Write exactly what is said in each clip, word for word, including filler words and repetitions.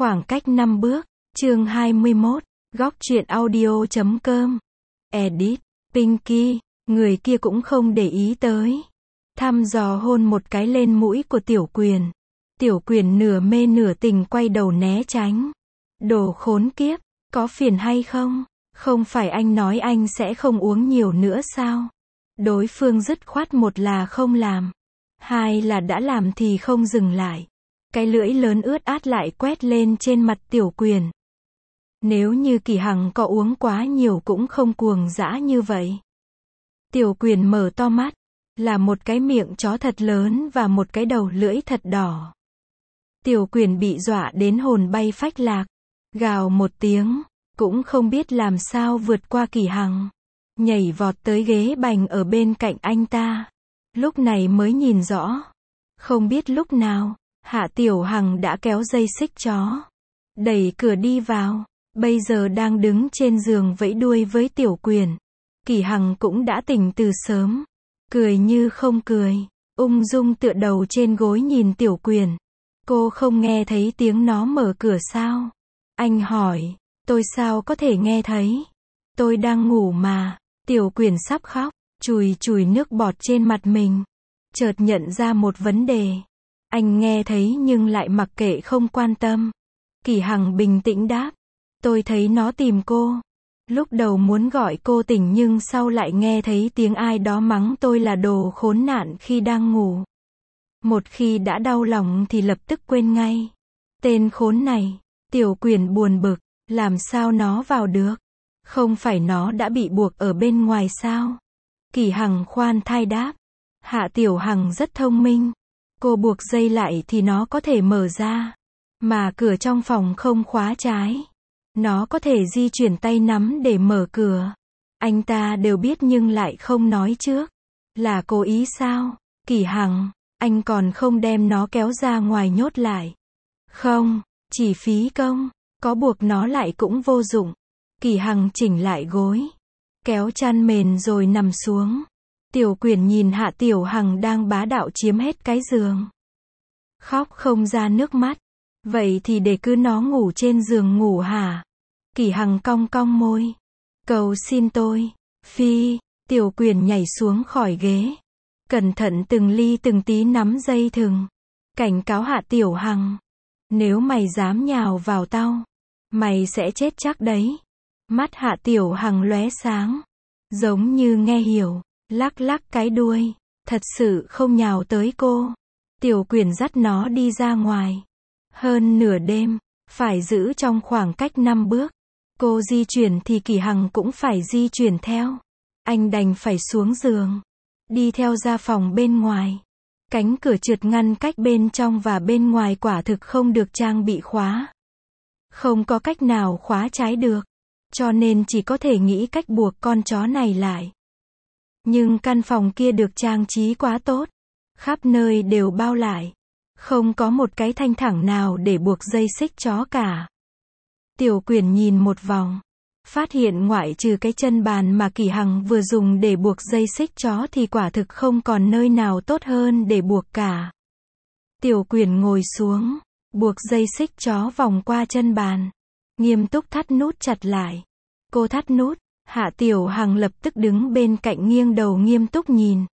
Khoảng cách năm bước, chương hai mươi mốt, góc truyện audio chấm com. Edit, Pinky, người kia cũng không để ý tới. Thăm dò hôn một cái lên mũi của Tiểu Quyền. Tiểu Quyền nửa mê nửa tình quay đầu né tránh. Đồ khốn kiếp, có phiền hay không? Không phải anh nói anh sẽ không uống nhiều nữa sao? Đối phương dứt khoát, một là không làm, hai là đã làm thì không dừng lại. Cái lưỡi lớn ướt át lại quét lên trên mặt Tiểu Quyền. Nếu như Kỳ Hằng có uống quá nhiều cũng không cuồng dã như vậy. Tiểu Quyền mở to mắt, là một cái miệng chó thật lớn và một cái đầu lưỡi thật đỏ. Tiểu Quyền bị dọa đến hồn bay phách lạc, gào một tiếng, cũng không biết làm sao vượt qua Kỳ Hằng, nhảy vọt tới ghế bành ở bên cạnh anh ta. Lúc này mới nhìn rõ, không biết lúc nào, Hạ Tiểu Hằng đã kéo dây xích chó, đẩy cửa đi vào, bây giờ đang đứng trên giường vẫy đuôi với Tiểu Quyền. Kỳ Hằng cũng đã tỉnh từ sớm, cười như không cười, ung dung tựa đầu trên gối nhìn Tiểu Quyền. Cô không nghe thấy tiếng nó mở cửa sao? Anh hỏi, tôi sao có thể nghe thấy? Tôi đang ngủ mà. Tiểu Quyền sắp khóc, chùi chùi nước bọt trên mặt mình. Chợt nhận ra một vấn đề. Anh nghe thấy nhưng lại mặc kệ không quan tâm. Kỳ Hằng bình tĩnh đáp, tôi thấy nó tìm cô. Lúc đầu muốn gọi cô tỉnh nhưng sau lại nghe thấy tiếng ai đó mắng tôi là đồ khốn nạn khi đang ngủ. Một khi đã đau lòng thì lập tức quên ngay. Tên khốn này. Tiểu Quyền buồn bực, làm sao nó vào được? Không phải nó đã bị buộc ở bên ngoài sao? Kỳ Hằng khoan thai đáp, Hạ Tiểu Hằng rất thông minh. Cô buộc dây lại thì nó có thể mở ra. Mà cửa trong phòng không khóa trái. Nó có thể di chuyển tay nắm để mở cửa. Anh ta đều biết nhưng lại không nói trước. Là cố ý sao? Kỳ Hằng, anh còn không đem nó kéo ra ngoài nhốt lại. Không, chỉ phí công, có buộc nó lại cũng vô dụng. Kỳ Hằng chỉnh lại gối, kéo chăn mền rồi nằm xuống. Tiểu Quyền nhìn Hạ Tiểu Hằng đang bá đạo chiếm hết cái giường. Khóc không ra nước mắt. Vậy thì để cứ nó ngủ trên giường ngủ hả? Kỳ Hằng cong cong môi. Cầu xin tôi. Phi. Tiểu Quyền nhảy xuống khỏi ghế. Cẩn thận từng ly từng tí nắm dây thừng. Cảnh cáo Hạ Tiểu Hằng. Nếu mày dám nhào vào tao, mày sẽ chết chắc đấy. Mắt Hạ Tiểu Hằng lóe sáng. Giống như nghe hiểu. Lắc lắc cái đuôi. Thật sự không nhào tới cô. Tiểu Quyền dắt nó đi ra ngoài. Hơn nửa đêm, phải giữ trong khoảng cách năm bước. Cô di chuyển thì Kỳ Hằng cũng phải di chuyển theo. Anh đành phải xuống giường, đi theo ra phòng bên ngoài. Cánh cửa trượt ngăn cách bên trong và bên ngoài quả thực không được trang bị khóa. Không có cách nào khóa trái được. Cho nên chỉ có thể nghĩ cách buộc con chó này lại. Nhưng căn phòng kia được trang trí quá tốt. Khắp nơi đều bao lại. Không có một cái thanh thẳng nào để buộc dây xích chó cả. Tiểu Quyền nhìn một vòng. Phát hiện ngoại trừ cái chân bàn mà Kỳ Hằng vừa dùng để buộc dây xích chó thì quả thực không còn nơi nào tốt hơn để buộc cả. Tiểu Quyền ngồi xuống, buộc dây xích chó vòng qua chân bàn. Nghiêm túc thắt nút chặt lại. Cô thắt nút, Hạ Tiểu Hằng lập tức đứng bên cạnh nghiêng đầu nghiêm túc nhìn.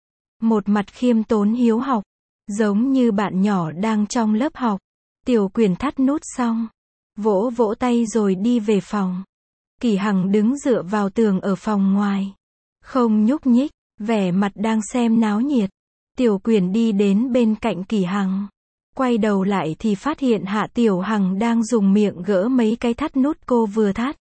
Một mặt khiêm tốn hiếu học, giống như bạn nhỏ đang trong lớp học. Tiểu Quyền thắt nút xong, vỗ vỗ tay rồi đi về phòng. Kỳ Hằng đứng dựa vào tường ở phòng ngoài, không nhúc nhích, vẻ mặt đang xem náo nhiệt. Tiểu Quyền đi đến bên cạnh Kỳ Hằng, quay đầu lại thì phát hiện Hạ Tiểu Hằng đang dùng miệng gỡ mấy cái thắt nút cô vừa thắt.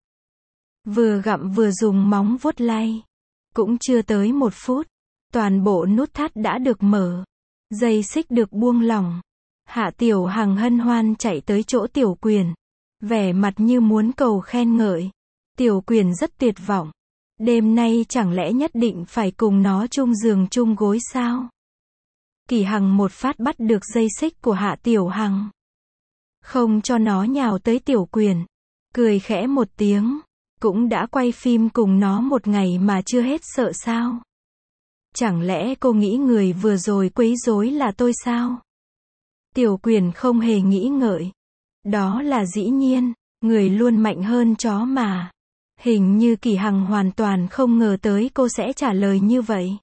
Vừa gặm vừa dùng móng vuốt lay. Cũng chưa tới một phút, toàn bộ nút thắt đã được mở. Dây xích được buông lỏng. Hạ Tiểu Hằng hân hoan chạy tới chỗ Tiểu Quyền, vẻ mặt như muốn cầu khen ngợi. Tiểu Quyền rất tuyệt vọng. Đêm nay chẳng lẽ nhất định phải cùng nó chung giường chung gối sao? Kỳ Hằng một phát bắt được dây xích của Hạ Tiểu Hằng, không cho nó nhào tới Tiểu Quyền. Cười khẽ một tiếng. Cũng đã quay phim cùng nó một ngày mà chưa hết sợ sao? Chẳng lẽ cô nghĩ người vừa rồi quấy rối là tôi sao? Tiểu Quyền không hề nghĩ ngợi. Đó là dĩ nhiên, người luôn mạnh hơn chó mà. Hình như Kỳ Hằng hoàn toàn không ngờ tới cô sẽ trả lời như vậy.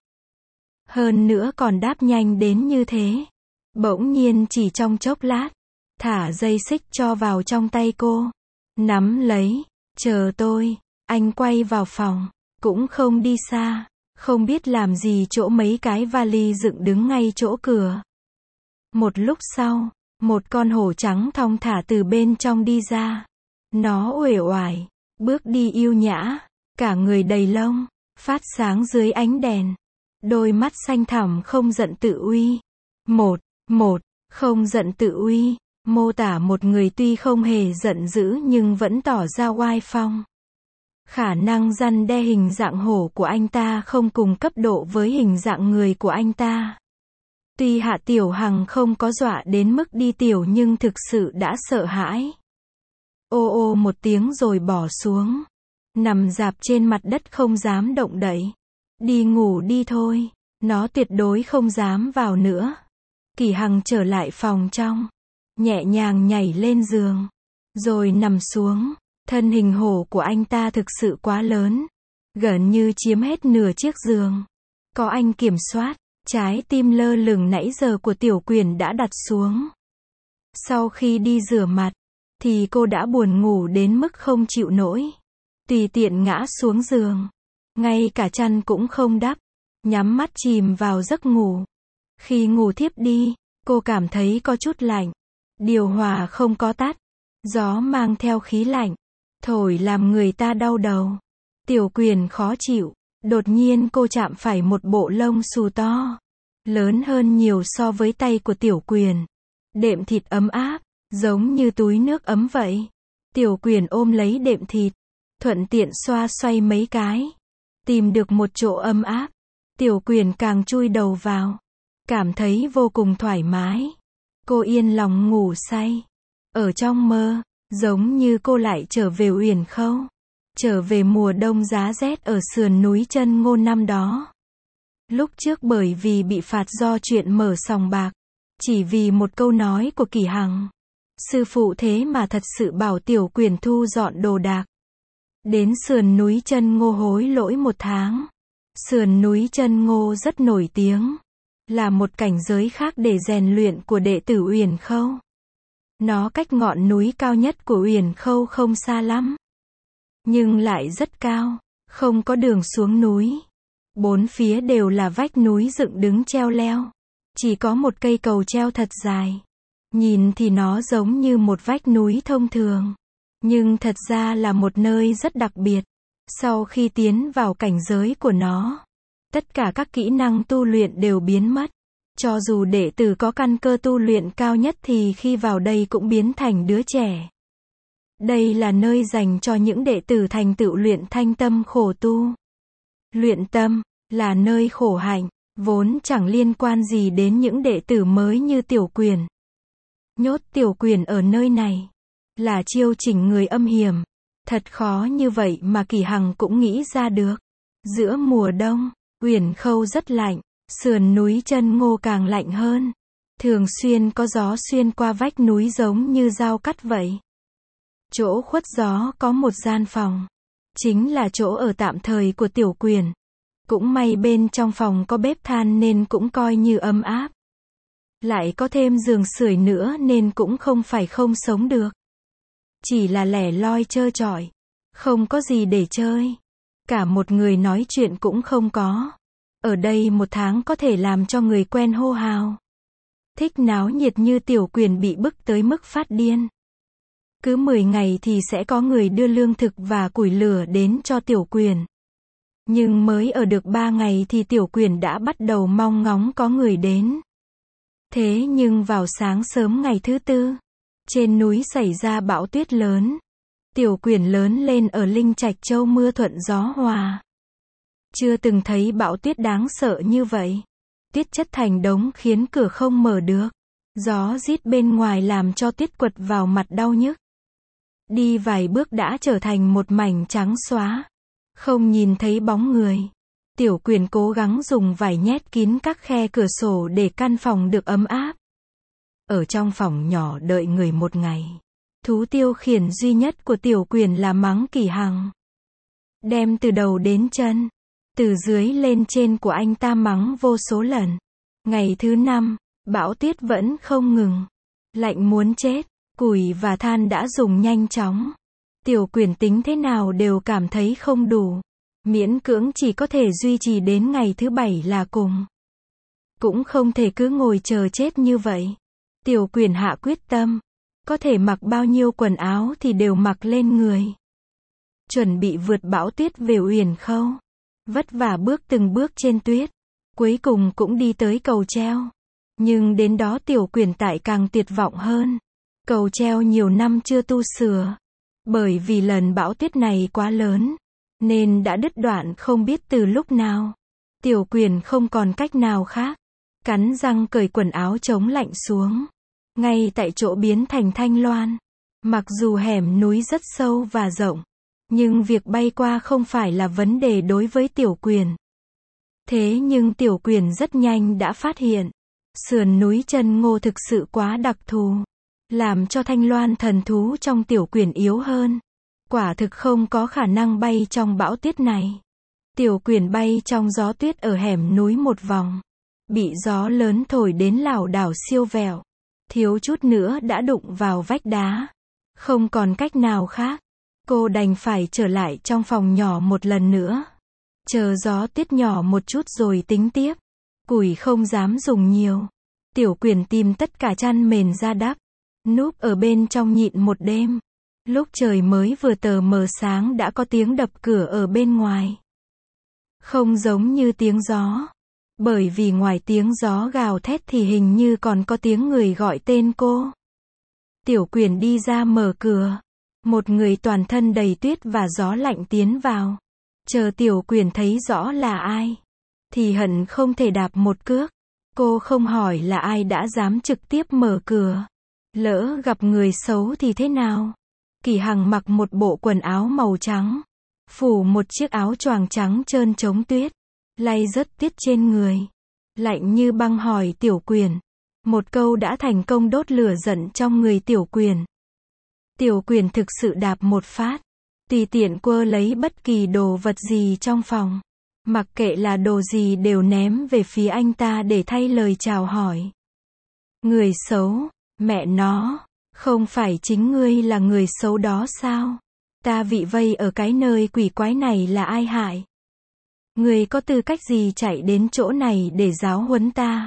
Hơn nữa còn đáp nhanh đến như thế. Bỗng nhiên chỉ trong chốc lát, thả dây xích cho vào trong tay cô. Nắm lấy, chờ tôi, anh quay vào phòng, cũng không đi xa, không biết làm gì chỗ mấy cái vali dựng đứng ngay chỗ cửa. Một lúc sau, một con hổ trắng thong thả từ bên trong đi ra. Nó uể oải, bước đi yêu nhã, cả người đầy lông, phát sáng dưới ánh đèn. Đôi mắt xanh thẳm không giận tự uy. Một, một, không giận tự uy, mô tả một người tuy không hề giận dữ nhưng vẫn tỏ ra oai phong. Khả năng răn đe hình dạng hổ của anh ta không cùng cấp độ với hình dạng người của anh ta. Tuy Hạ Tiểu Hằng không có dọa đến mức đi tiểu nhưng thực sự đã sợ hãi. Ô ô một tiếng rồi bỏ xuống. Nằm rạp trên mặt đất không dám động đậy. Đi ngủ đi thôi. Nó tuyệt đối không dám vào nữa. Kỳ Hằng trở lại phòng trong. Nhẹ nhàng nhảy lên giường. Rồi nằm xuống. Thân hình hổ của anh ta thực sự quá lớn. Gần như chiếm hết nửa chiếc giường. Có anh kiểm soát. Trái tim lơ lửng nãy giờ của Tiểu Quyền đã đặt xuống. Sau khi đi rửa mặt, thì cô đã buồn ngủ đến mức không chịu nổi. Tùy tiện ngã xuống giường. Ngay cả chăn cũng không đắp. Nhắm mắt chìm vào giấc ngủ. Khi ngủ thiếp đi, cô cảm thấy có chút lạnh. Điều hòa không có tắt. Gió mang theo khí lạnh. Thổi làm người ta đau đầu. Tiểu Quyền khó chịu. Đột nhiên cô chạm phải một bộ lông xù to. Lớn hơn nhiều so với tay của Tiểu Quyền. Đệm thịt ấm áp. Giống như túi nước ấm vậy. Tiểu Quyền ôm lấy đệm thịt. Thuận tiện xoa xoay mấy cái. Tìm được một chỗ ấm áp. Tiểu Quyền càng chui đầu vào. Cảm thấy vô cùng thoải mái. Cô yên lòng ngủ say. Ở trong mơ, giống như cô lại trở về Uyển Khâu. Trở về mùa đông giá rét ở sườn núi Chân Ngô năm đó. Lúc trước bởi vì bị phạt do chuyện mở sòng bạc. Chỉ vì một câu nói của Kỳ Hằng. Sư phụ thế mà thật sự bảo Tiểu Quyền thu dọn đồ đạc. Đến sườn núi Chân Ngô hối lỗi một tháng. Sườn núi Chân Ngô rất nổi tiếng. Là một cảnh giới khác để rèn luyện của đệ tử Uyển Khâu. Nó cách ngọn núi cao nhất của Uyển Khâu không xa lắm. Nhưng lại rất cao. Không có đường xuống núi. Bốn phía đều là vách núi dựng đứng treo leo. Chỉ có một cây cầu treo thật dài. Nhìn thì nó giống như một vách núi thông thường. Nhưng thật ra là một nơi rất đặc biệt. Sau khi tiến vào cảnh giới của nó, tất cả các kỹ năng tu luyện đều biến mất. Cho dù đệ tử có căn cơ tu luyện cao nhất thì khi vào đây cũng biến thành đứa trẻ. Đây là nơi dành cho những đệ tử thành tựu luyện thanh tâm khổ tu. Luyện tâm là nơi khổ hạnh, vốn chẳng liên quan gì đến những đệ tử mới như Tiểu Quyền. Nhốt Tiểu Quyền ở nơi này là chiêu chỉnh người âm hiểm. Thật khó như vậy mà Kỳ Hằng cũng nghĩ ra được. Giữa mùa đông, Uyển Khâu rất lạnh, sườn núi Chân Ngô càng lạnh hơn. Thường xuyên có gió xuyên qua vách núi giống như dao cắt vậy. Chỗ khuất gió có một gian phòng. Chính là chỗ ở tạm thời của Tiểu Quyền. Cũng may bên trong phòng có bếp than nên cũng coi như ấm áp. Lại có thêm giường sưởi nữa nên cũng không phải không sống được. Chỉ là lẻ loi trơ trọi. Không có gì để chơi. Cả một người nói chuyện cũng không có. Ở đây một tháng có thể làm cho người quen hô hào. Thích náo nhiệt như Tiểu Quyền bị bức tới mức phát điên. Cứ mười ngày thì sẽ có người đưa lương thực và củi lửa đến cho Tiểu Quyền. Nhưng mới ở được ba ngày thì Tiểu Quyền đã bắt đầu mong ngóng có người đến. Thế nhưng vào sáng sớm ngày thứ tư, trên núi xảy ra bão tuyết lớn. Tiểu Quyền lớn lên ở Linh Trạch Châu mưa thuận gió hòa. Chưa từng thấy bão tuyết đáng sợ như vậy. Tuyết chất thành đống khiến cửa không mở được. Gió rít bên ngoài làm cho tuyết quật vào mặt đau nhức. Đi vài bước đã trở thành một mảnh trắng xóa. Không nhìn thấy bóng người. Tiểu Quyền cố gắng dùng vải nhét kín các khe cửa sổ để căn phòng được ấm áp. Ở trong phòng nhỏ đợi người một ngày. Thú tiêu khiển duy nhất của Tiểu Quyển là mắng Kỷ Hằng. Đem từ đầu đến chân, từ dưới lên trên của anh ta mắng vô số lần. Ngày thứ năm, bão tuyết vẫn không ngừng. Lạnh muốn chết, củi và than đã dùng nhanh chóng. Tiểu Quyển tính thế nào đều cảm thấy không đủ. Miễn cưỡng chỉ có thể duy trì đến ngày thứ bảy là cùng. Cũng không thể cứ ngồi chờ chết như vậy. Tiểu Quyển hạ quyết tâm. Có thể mặc bao nhiêu quần áo thì đều mặc lên người. Chuẩn bị vượt bão tuyết về Uyển Khâu. Vất vả bước từng bước trên tuyết. Cuối cùng cũng đi tới cầu treo. Nhưng đến đó Tiểu Quyển tại càng tuyệt vọng hơn. Cầu treo nhiều năm chưa tu sửa. Bởi vì lần bão tuyết này quá lớn, nên đã đứt đoạn không biết từ lúc nào. Tiểu Quyển không còn cách nào khác. Cắn răng cởi quần áo chống lạnh xuống. Ngay tại chỗ biến thành Thanh Loan. Mặc dù hẻm núi rất sâu và rộng, nhưng việc bay qua không phải là vấn đề đối với Tiểu Quyển. Thế nhưng Tiểu Quyển rất nhanh đã phát hiện, sườn núi Chân Ngô thực sự quá đặc thù, làm cho Thanh Loan thần thú trong Tiểu Quyển yếu hơn. Quả thực không có khả năng bay trong bão tuyết này. Tiểu Quyển bay trong gió tuyết ở hẻm núi một vòng, bị gió lớn thổi đến lảo đảo siêu vẹo, thiếu chút nữa đã đụng vào vách đá. Không còn cách nào khác, cô đành phải trở lại trong phòng nhỏ một lần nữa. Chờ gió tuyết nhỏ một chút rồi tính tiếp. Củi không dám dùng nhiều. Tiểu Quyển tìm tất cả chăn mền ra đắp, núp ở bên trong nhịn một đêm. Lúc trời mới vừa tờ mờ sáng đã có tiếng đập cửa ở bên ngoài. Không giống như tiếng gió. Bởi vì ngoài tiếng gió gào thét thì hình như còn có tiếng người gọi tên cô. Tiểu Quyển đi ra mở cửa. Một người toàn thân đầy tuyết và gió lạnh tiến vào. Chờ Tiểu Quyển thấy rõ là ai, thì hận không thể đạp một cước. Cô không hỏi là ai đã dám trực tiếp mở cửa. Lỡ gặp người xấu thì thế nào? Kỷ Hằng mặc một bộ quần áo màu trắng, phủ một chiếc áo choàng trắng trơn chống tuyết, lay rớt tuyết trên người. Lạnh như băng hỏi Tiểu Quyển. Một câu đã thành công đốt lửa giận trong người Tiểu Quyển. Tiểu Quyển thực sự đạp một phát, tùy tiện quơ lấy bất kỳ đồ vật gì trong phòng. Mặc kệ là đồ gì đều ném về phía anh ta để thay lời chào hỏi. Người xấu, mẹ nó, không phải chính ngươi là người xấu đó sao? Ta bị vây ở cái nơi quỷ quái này là ai hại? Ngươi có tư cách gì chạy đến chỗ này để giáo huấn ta?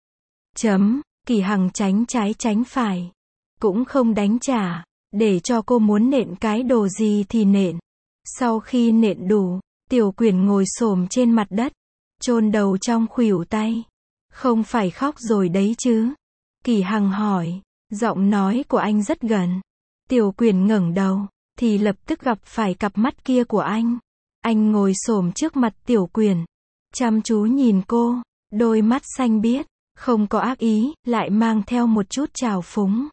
Chấm, Kỷ Hằng tránh trái tránh phải. Cũng không đánh trả, để cho cô muốn nện cái đồ gì thì nện. Sau khi nện đủ, Tiểu Quyển ngồi xổm trên mặt đất, chôn đầu trong khuỷu tay. Không phải khóc rồi đấy chứ? Kỷ Hằng hỏi. Giọng nói của anh rất gần. Tiểu Quyển ngẩng đầu, thì lập tức gặp phải cặp mắt kia của anh. Anh ngồi xổm trước mặt Tiểu Quyển, chăm chú nhìn cô, đôi mắt xanh biếc, không có ác ý, lại mang theo một chút trào phúng.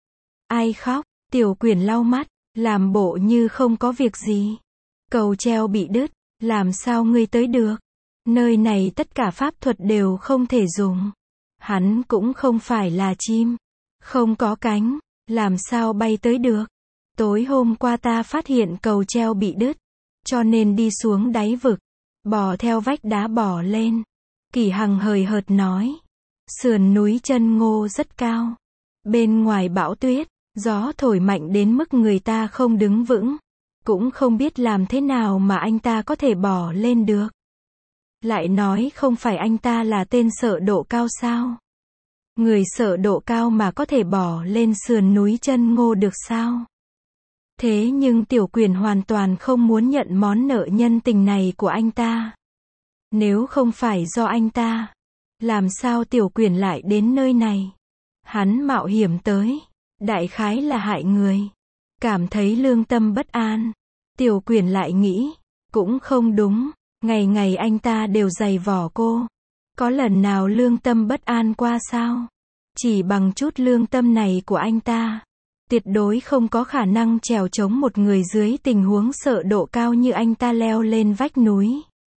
Ai khóc? Tiểu Quyển lau mắt, làm bộ như không có việc gì. Cầu treo bị đứt, làm sao ngươi tới được? Nơi này tất cả pháp thuật đều không thể dùng. Hắn cũng không phải là chim, không có cánh, làm sao bay tới được? Tối hôm qua ta phát hiện cầu treo bị đứt, cho nên đi xuống đáy vực, bò theo vách đá bò lên. Kỷ Hằng hời hợt nói. Sườn núi Chân Ngô rất cao. Bên ngoài bão tuyết, gió thổi mạnh đến mức người ta không đứng vững. Cũng không biết làm thế nào mà anh ta có thể bò lên được. Lại nói không phải anh ta là tên sợ độ cao sao? Người sợ độ cao mà có thể bò lên sườn núi Chân Ngô được sao? Thế nhưng Tiểu Quyển hoàn toàn không muốn nhận món nợ nhân tình này của anh ta. Nếu không phải do anh ta, làm sao Tiểu Quyển lại đến nơi này? Hắn mạo hiểm tới, đại khái là hại người. Cảm thấy lương tâm bất an. Tiểu Quyển lại nghĩ, cũng không đúng, ngày ngày anh ta đều giày vò cô. Có lần nào lương tâm bất an qua sao? Chỉ bằng chút lương tâm này của anh ta, tuyệt đối không có khả năng trèo chống một người dưới tình huống sợ độ cao như anh ta leo lên vách núi.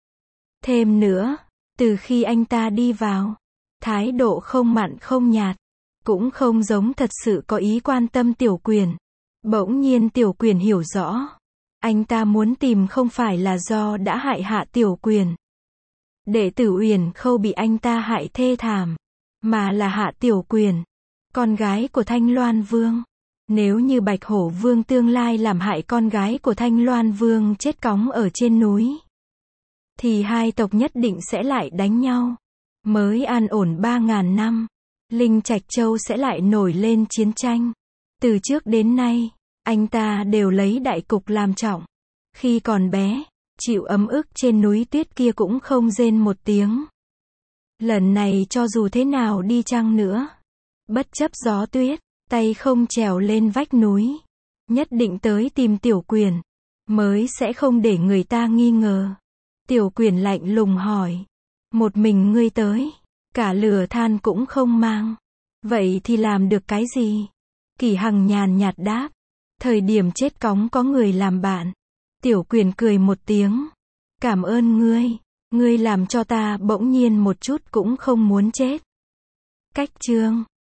Thêm nữa, từ khi anh ta đi vào, thái độ không mặn không nhạt, cũng không giống thật sự có ý quan tâm Tiểu Quyển. Bỗng nhiên Tiểu Quyền hiểu rõ. Anh ta muốn tìm không phải là do đã hại Hạ Tiểu Quyền. Đệ tử Uyển Khâu bị anh ta hại thê thảm. Mà là Hạ Tiểu Quyền. Con gái của Thanh Loan Vương. Nếu như Bạch Hổ Vương tương lai làm hại con gái của Thanh Loan Vương chết cóng ở trên núi, thì hai tộc nhất định sẽ lại đánh nhau. Mới an ổn ba ngàn năm, Linh Trạch Châu sẽ lại nổi lên chiến tranh. Từ trước đến nay, anh ta đều lấy đại cục làm trọng. Khi còn bé, chịu ấm ức trên núi tuyết kia cũng không rên một tiếng. Lần này cho dù thế nào đi chăng nữa, bất chấp gió tuyết, tay không trèo lên vách núi, nhất định tới tìm Tiểu Quyền, mới sẽ không để người ta nghi ngờ. Tiểu Quyền lạnh lùng hỏi, một mình ngươi tới, cả lửa than cũng không mang, vậy thì làm được cái gì? Kỷ Hằng nhàn nhạt đáp, thời điểm chết cóng có người làm bạn. Tiểu Quyền cười một tiếng, cảm ơn ngươi, ngươi làm cho ta bỗng nhiên một chút cũng không muốn chết. Cách chương